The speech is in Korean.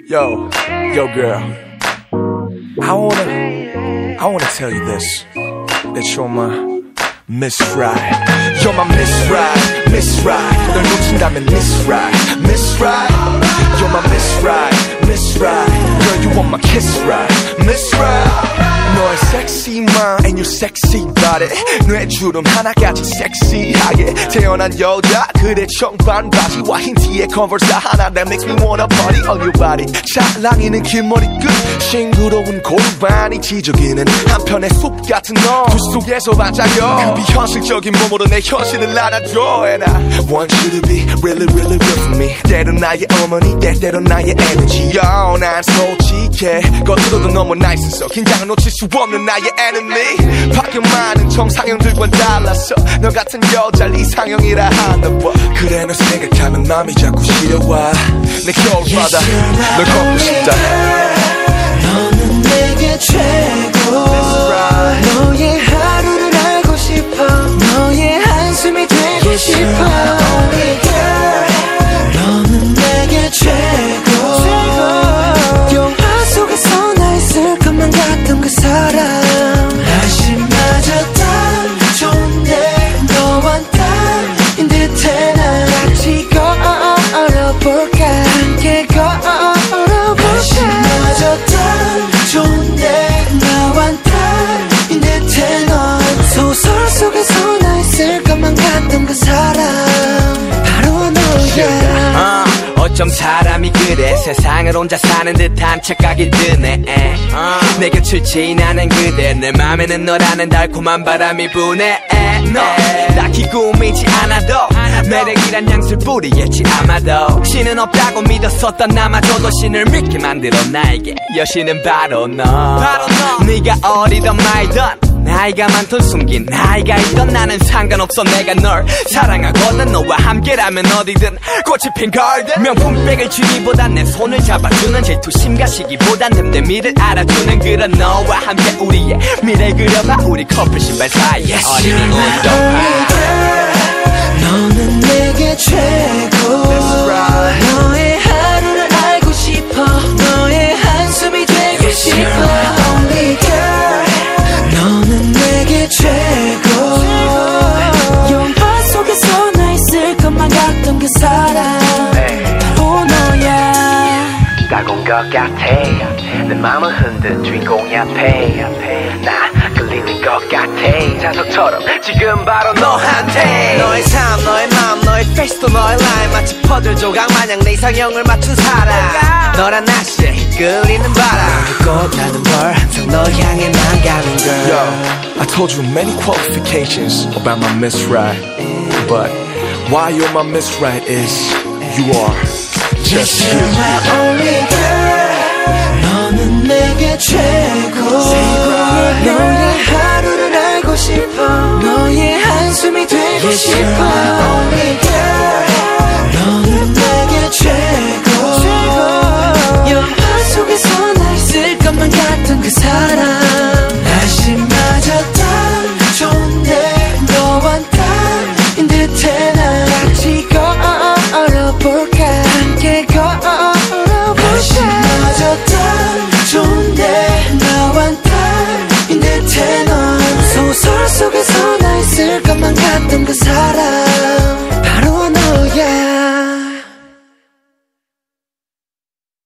Yo, girl. I wanna tell you this. That you're my Miss Right. You're my Miss Right, Miss Right. 널 놓친다면 Miss Right, Miss Right. You're my Miss Right, Miss Right. Girl, you want my kiss right, Miss Right. 너의 sexy mind and your sexy body. 뇌주름 하나같이 섹시하게 태어난 여자. 그대 청반 바지와 흰 티에 컨버스 하나 that makes me wanna party on your body. 찰랑이는 긴 머리끝 싱그러운 골반이 지저귀는 한편의 숲 같은 너. 그 속에서 반짝여 그 비현실적인 몸으로 내 현실을 안아줘. And I want you to be really really real for me. 때론 나의 어머니 때때론 나의 에너지. Yo, 난 솔직해 겉으로도 너무 나있어서 긴장을 놓칠 수 없는 나의 enemy. 밖에 많은 정상형들과는 달랐어. 너 같은 여자를 이상형이라 하나 봐. 그래 너 생각하면 맘이 자꾸 시려와. 내 겨울바다 널 걷고 싶다. 너는 내게 최고. 너의 하루를 알고 싶어. 너의 한숨이 되고 싶어. 너는 내게 최고. 영화 속에서 나 있을 것만 같던 그 사람. 날씨마저 딱 좋은데 너와 딱인 듯해. 난 같이 걸어볼까. 함께 걸어볼까. 날씨마저 딱 좋은데 너와 딱인 듯해. 넌 소설 속에서 나 있을 것만 같던 그 사람 바로 너야. 어쩜 사람이 그래. 세상을 혼자 사는 듯한 착각이 드네. 내 곁을 지나는 그대. 내 맘에는 너라는 달콤한 바람이 부네. 너 딱히 꾸미지 않아도 매력이란 양술뿌리겠지 아마도. 신은 없다고 믿었었던 나마저도 신을 믿게 만들어 나에게 여신은 바로 너. 네가 어리던 말던 나이가 많던 숨긴 나이가 있던 나는 상관없어. 내가 널 사랑하거든. 너와 함께라면 어디든 꽃이 핀 garden. 명품백을 주기보단 내 손을 잡아주는 질투심과 시기보단 됨됨이를 알아주는 그런 너와 함께 우리의 미래 그려봐. 우리 커플 신발 사이에 어린이 운동화. 너는 내게 최고. 너의 하루를 알고 싶어. 너의 한숨이 되고 싶어. Only girl. 너는 내게 최고. 영화 속에서 나 있을 것만 같던 그 사람 바로 너야. 따가운 것 같아. 내 맘을 흔든 주인공이 앞에. 나 끌리는 것 같아. 자석처럼 지금 바로 너한테. 너의 삶 너의 맘 너의 페이스도 너의 라인 마치 퍼즐 조각 마냥 내 이상형을 맞춘 사람. 너란 날씨에 끌리는 바람. 꽃나는 벌 항상 널 향해만 가는 girl. Yo, I told you many qualifications about my Miss Right, but why you're my Miss Right is you are just you. You're my only girl. 너는 내게 최고. 너의 하루를 알고 싶어. 너의 한숨이 되고 싶어. Only girl. 너는 내게 최고. 영화 속에서 나 있을 것만 같던 그 사람. 날씨마저 딱 좋은데 너와 딱인 듯해. 난 같이 걸어볼까. 함께 걸어볼까. 날씨마저 딱 좋은데 너와 딱인 듯해. 넌 소설 속에서 나 있을 것만 같던 그 사람